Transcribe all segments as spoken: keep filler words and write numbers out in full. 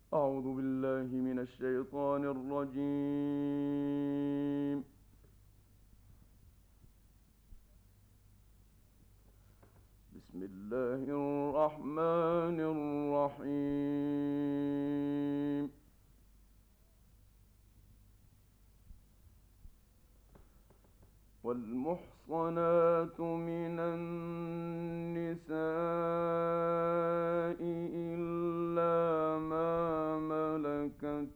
أعوذ بالله من الشيطان الرجيم. بسم الله الرحمن الرحيم. والمحصنات من النساء إلا ما ملكت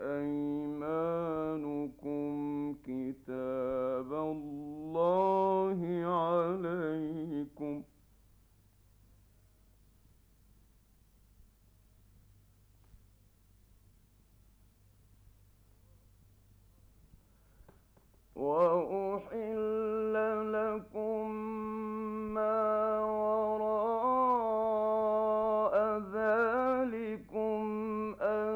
أيمانكم كتاب الله عليكم. وأحل لكم ما وراء ذلكم أن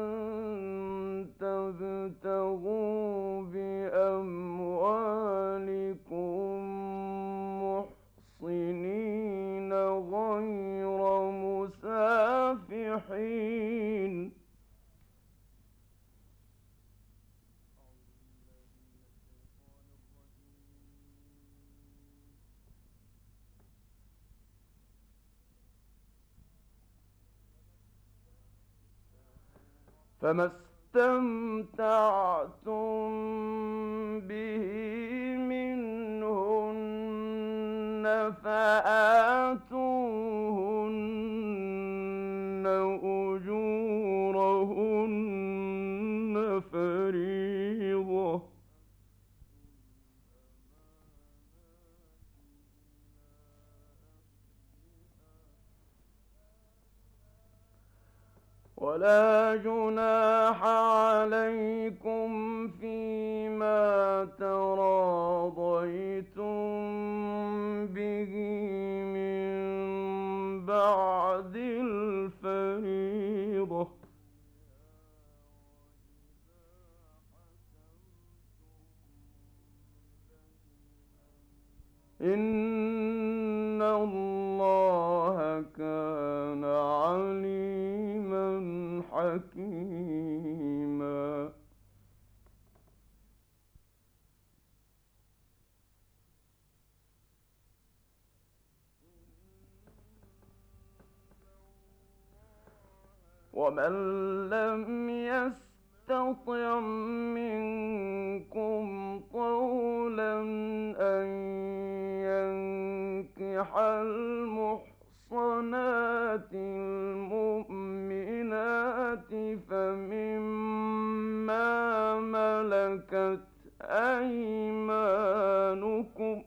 تبتغوا بأموالكم محصنين غير مسافحين. فما استمتعتم به منهن فآتوهن أجورهن فريضة. ولا جناح عليكم فيما تراضيتم به من بعد الفريضة. إن الله كان عليما حكيما. ومن لم يستطع منكم طولا أن ينكح المحصنات المؤمنات فمما ملكت أيمانكم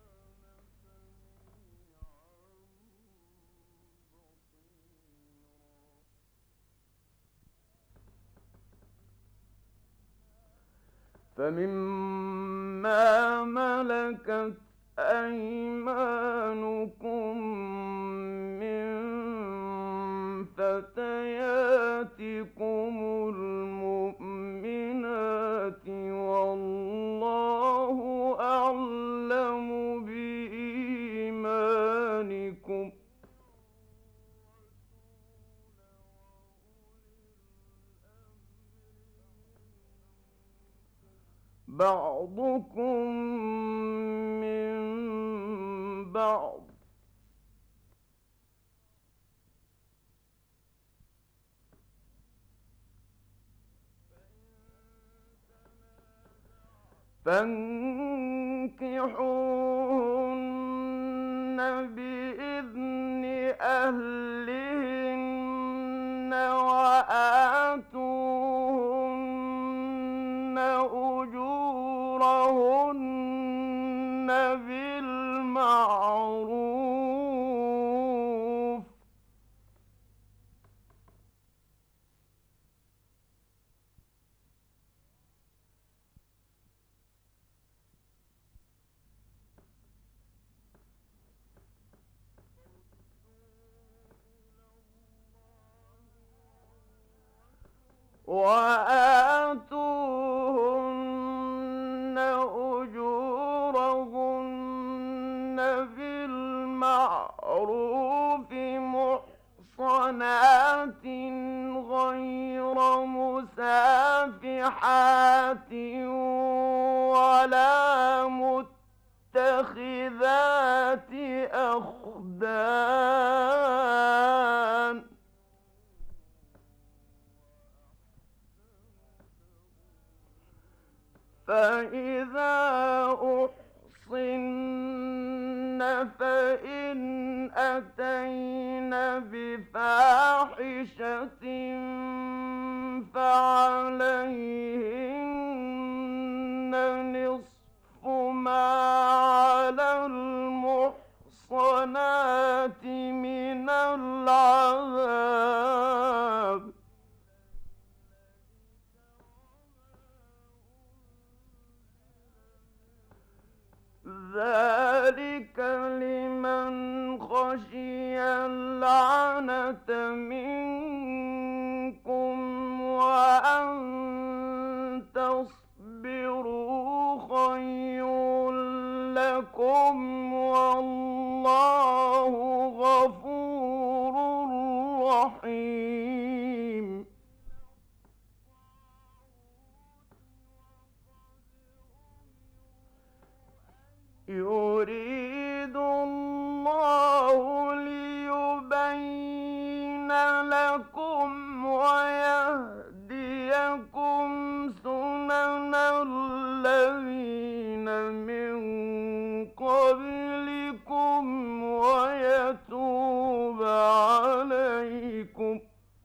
فمما ملكت أيمانكم من فتياتكم المؤمنات والله أعلم بإيمانكم. بعضكم من بعض فانكحوهن بإذن أهلهن وآتوهن أجورهن بالمعروف. وآتوهن أجورهن بالمعروف محصنات غير ناصحات ولا متخذات أخدان فإذا أحصن فإن أتين بفاحشة فعليهن نصف ما على المحصنات من العذاب ذلك لمن خشي العنة منكم وأن تصبروا خير لكم والله غفور رحيم يريد الله ليبين لكم ويهديكم سنن الذين من قبلكم ويتوب عليكم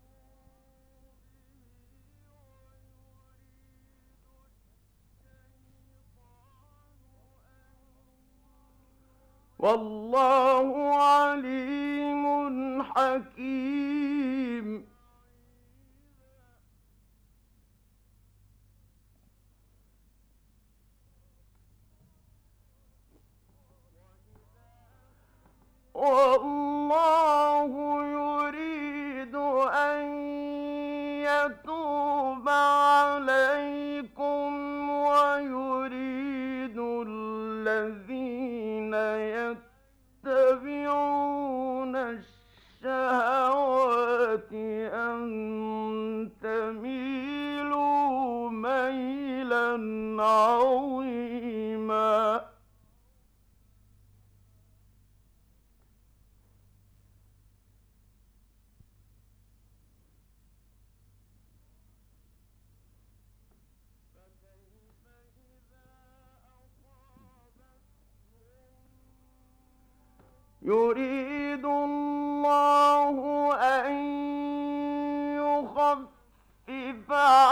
والله عليم حكيم والله يريد أن يتوب عليكم ويريد الذين يتبعون الشهوات أن تميلوا ميلا عظيما يريد الله أن يخفف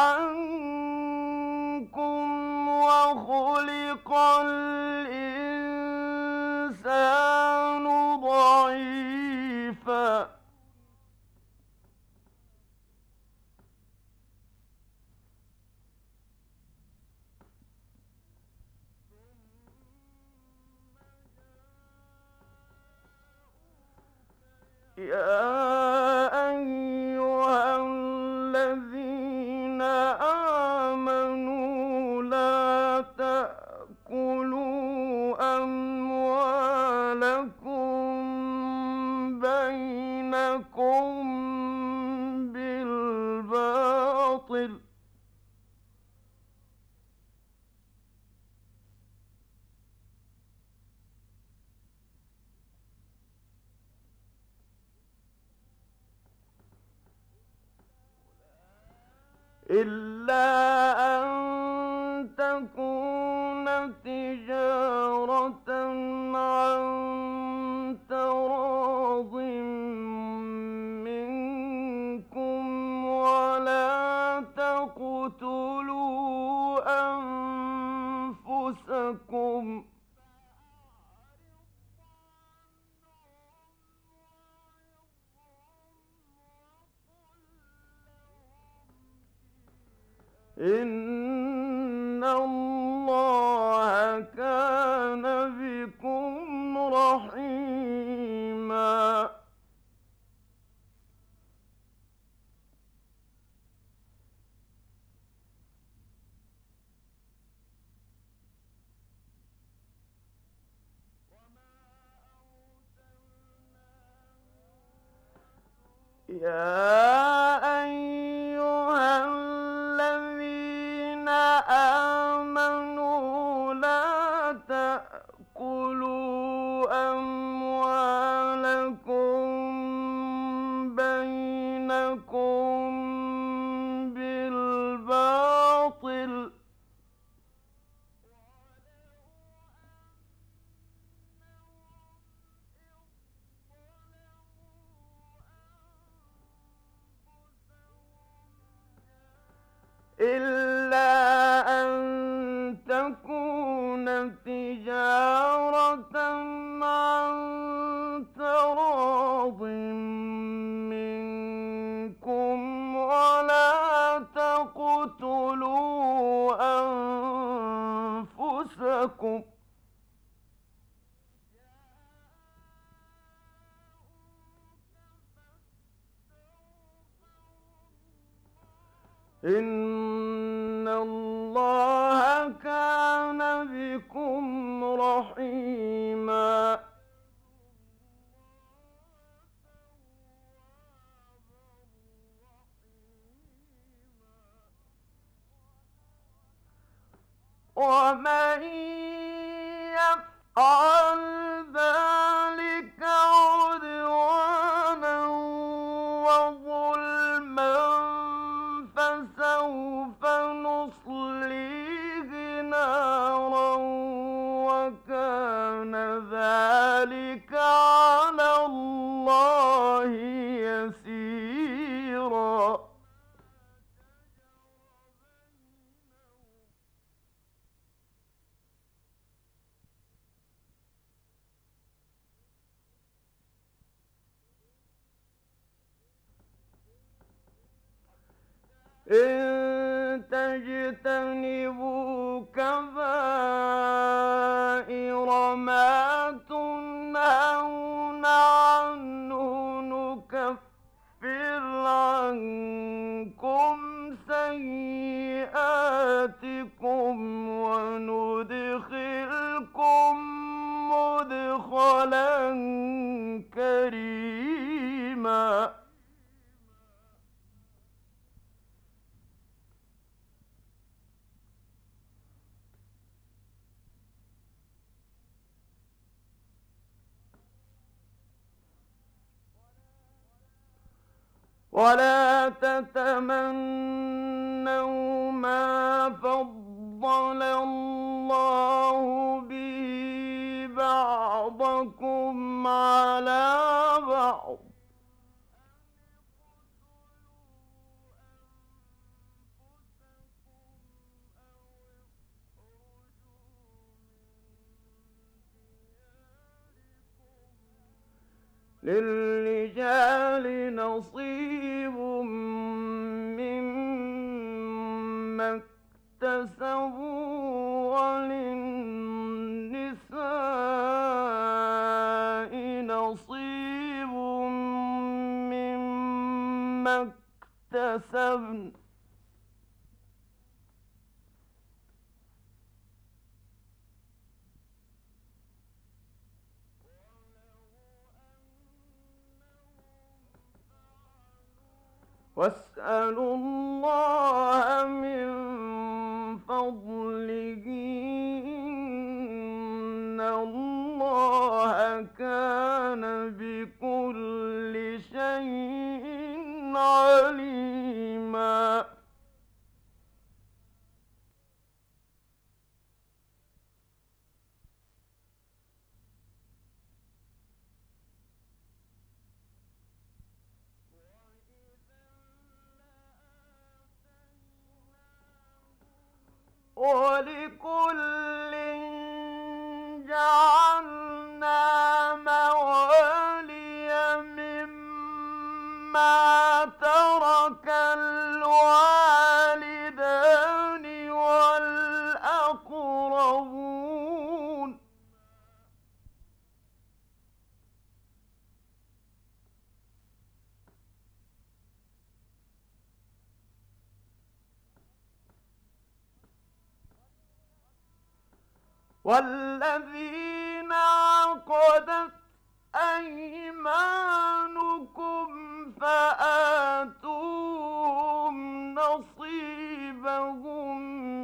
عنكم وخلق الإنسان ضعيفا يا أيها الذين آمنوا لا تأكلوا أموالكم بينكم بالباطل إلا أن تكون تجارة عن تراض منكم ولا تقتلوا أنفسكم إن الله كان بكم رحيما يا أيها الذين جاءكم إن الله كان بكم رحيما ومن يفعل ذلك عدوانا وظلما فسوف نصليه نارا وكان ذلك على الله يسيرا إن تجتنبوا كبائر ما تنهون عنه نكفر عنكم سيئاتكم وندخلكم مدخلا كريما ولا تتمنوا ما فضل الله به بعضكم على بعض للرجال نصيب مما اكتسبوا وللنساء نصيب مما اكتسبن واسألوا الله من فضله إن الله كان بكل شيء عليما ولكل جعلنا موالي مما ترك الوالدان والأقربون والذين عقدت أيمانكم فآتوهم نصيبهم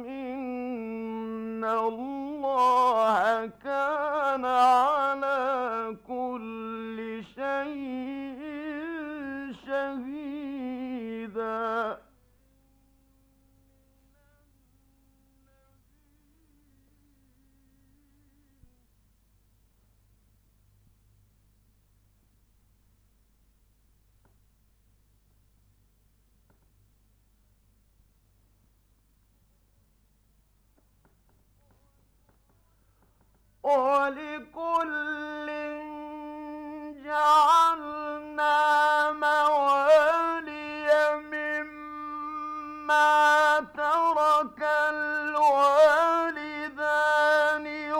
إن الله كان على كل شيء شهيدا ولكل جعلنا موالي مما ترك الوالدان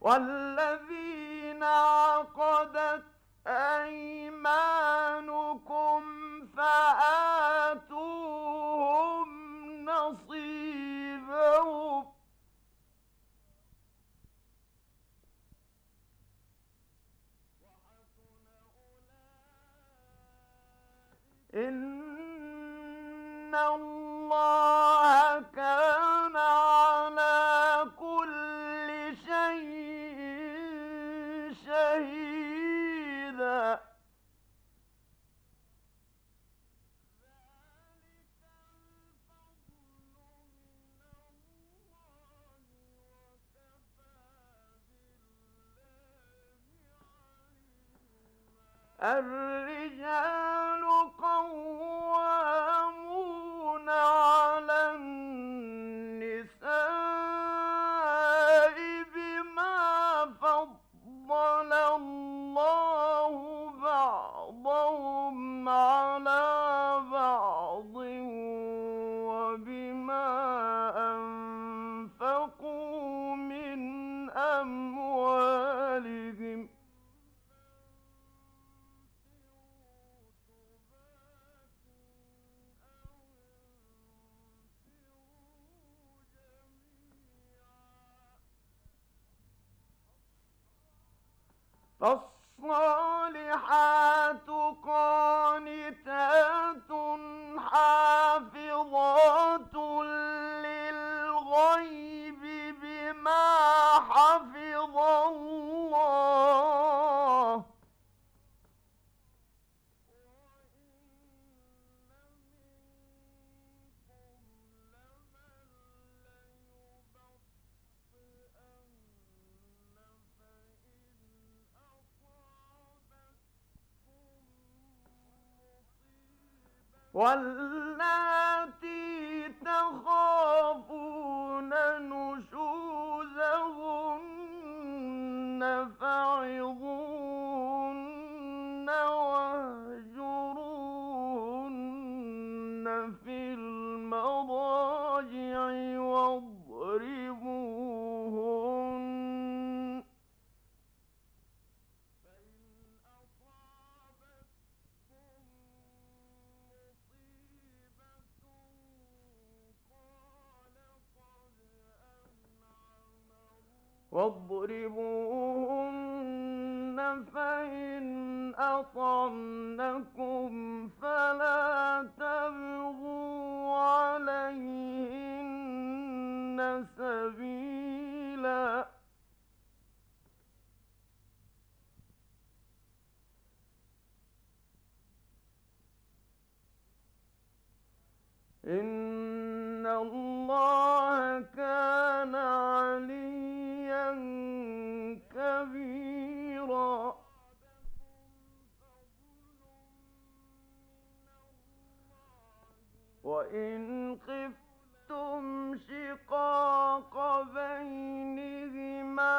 والذين عقدت أيمانكم فآتوهم نصيبهم إن الله كان على كل شيء شهيدا الرجال قوامون على النساء بما فضل الله بعضهم على بعض وبما أنفقوا من أموالهم فالصالحات قانتات حافظات للغيب بما حفظ الله واللاتي تخافون نشوزهن فعظوهن واهجروهن في المضاجع واضربوهن واضربوهن فإن أطعنكم فلا تبغوا عليهن سبيلا إن الله كان عليا كبيرا وإن خفتم شقاق بينهما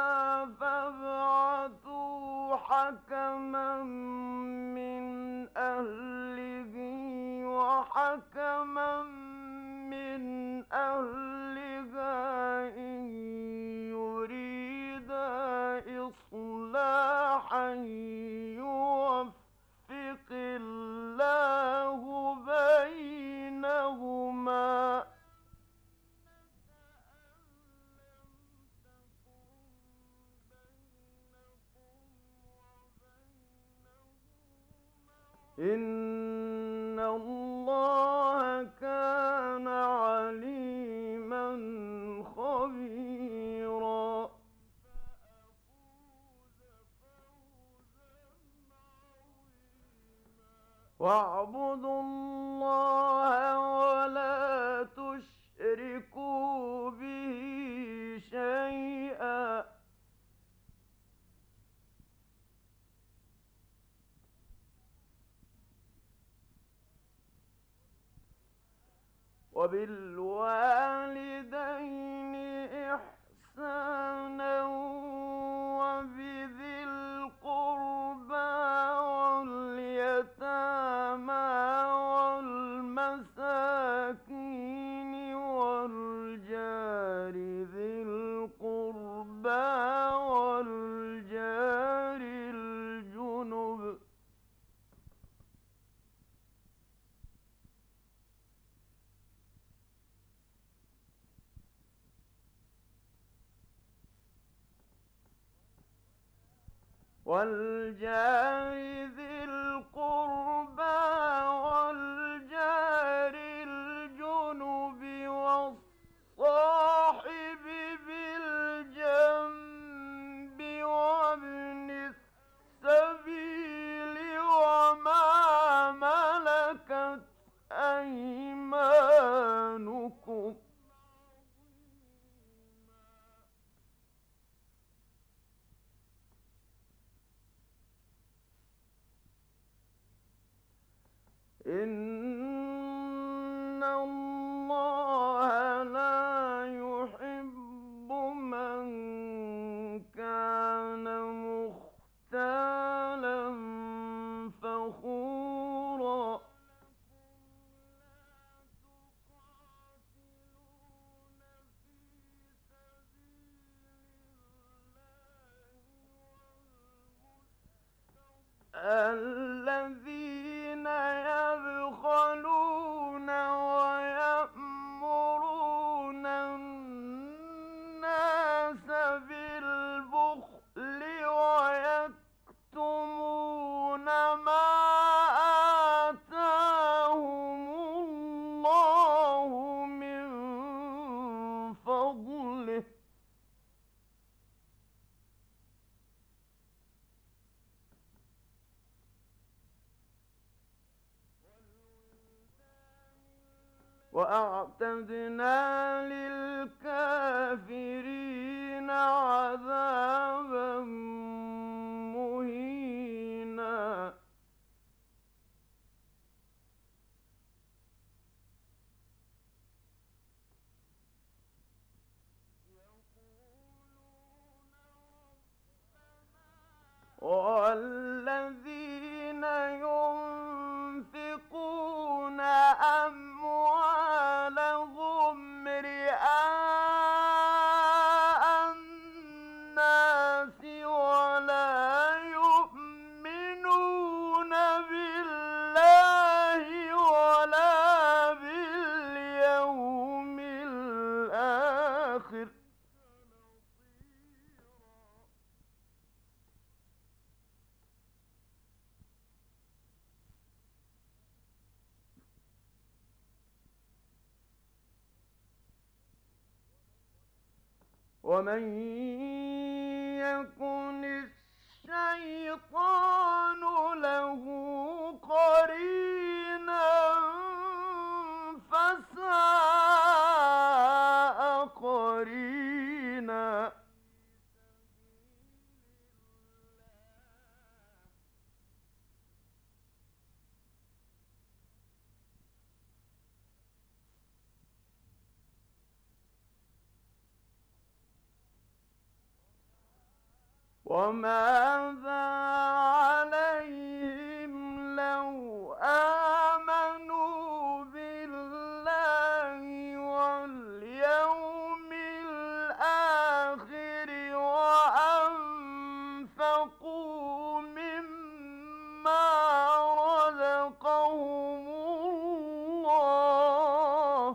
فابعثوا حكما من أهله وحكما من أهلها إن يريدا إصلاحا يوفق الله بينهما إن الله كان عليما خبيرا واعبدوا الله ولا تشركوا به شيئا وبالوالدين إحسانا وبذي القربى واليتامى والمساكين والجار ذي القربى والجار ذي القربى والجار الجنب والصاحب بالجنب وابن السبيل وما ملكت أيمانكم إن الله لا يحب من كان مختالا فخورا الذين يبخلون ويأمرون الناس بالبخل ويكتمون ما آتاهم الله من فضله وأعتدنا للكافرين عذابا مهينا والذين ينفقون أموالهم رئاء الناس ولا يؤمنون بالله ولا باليوم الآخر ومن يكن الشيطان له قرينا فساء قرينا وماذا عليهم لو آمنوا بالله واليوم الآخر وأنفقوا مما رزقهم الله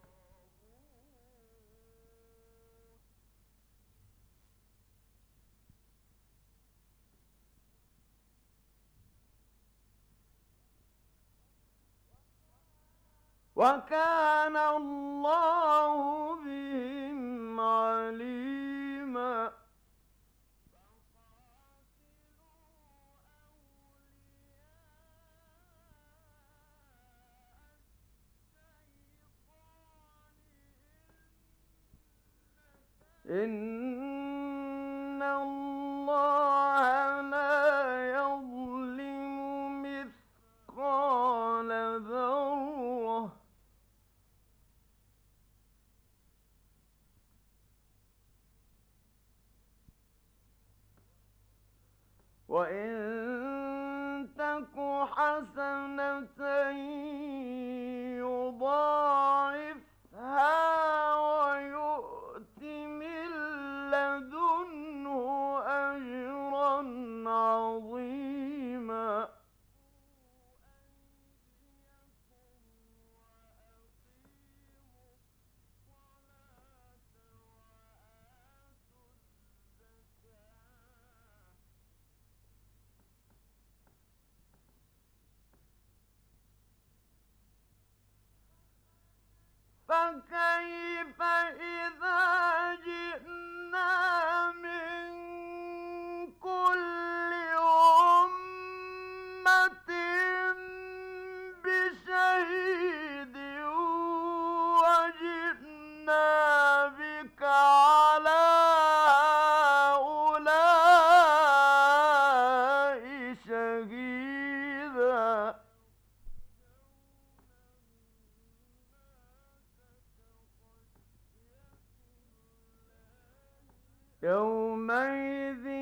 وكان الله بهم عليما إن الله لا يظلم مثقال ذرة وإن تك حسنة يضاعفها ويؤت من لدنه أجرا عظيما فكيف إذا جئنا من كل أمة بشهيد وجئنا بك على هؤلاء شهيدا يومئذ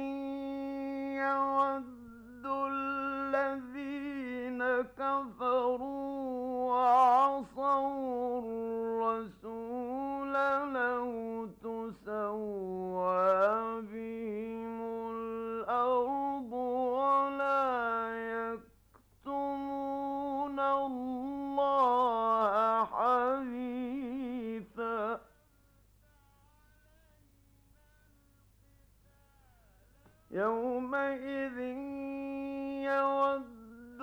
يود الذين كفروا وعصوا الرسول لو تسوى بهم الأرض ولا يكتمون الله حديثا يومئذ يود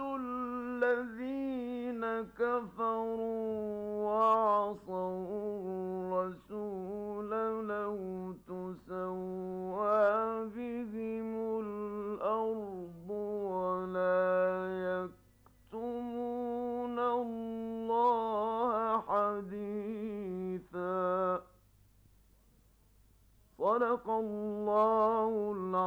الذين كفروا وعصوا الرسول لو تسوى بهم الأرض ولا يكتمون الله حديثا صدق الله العظيم.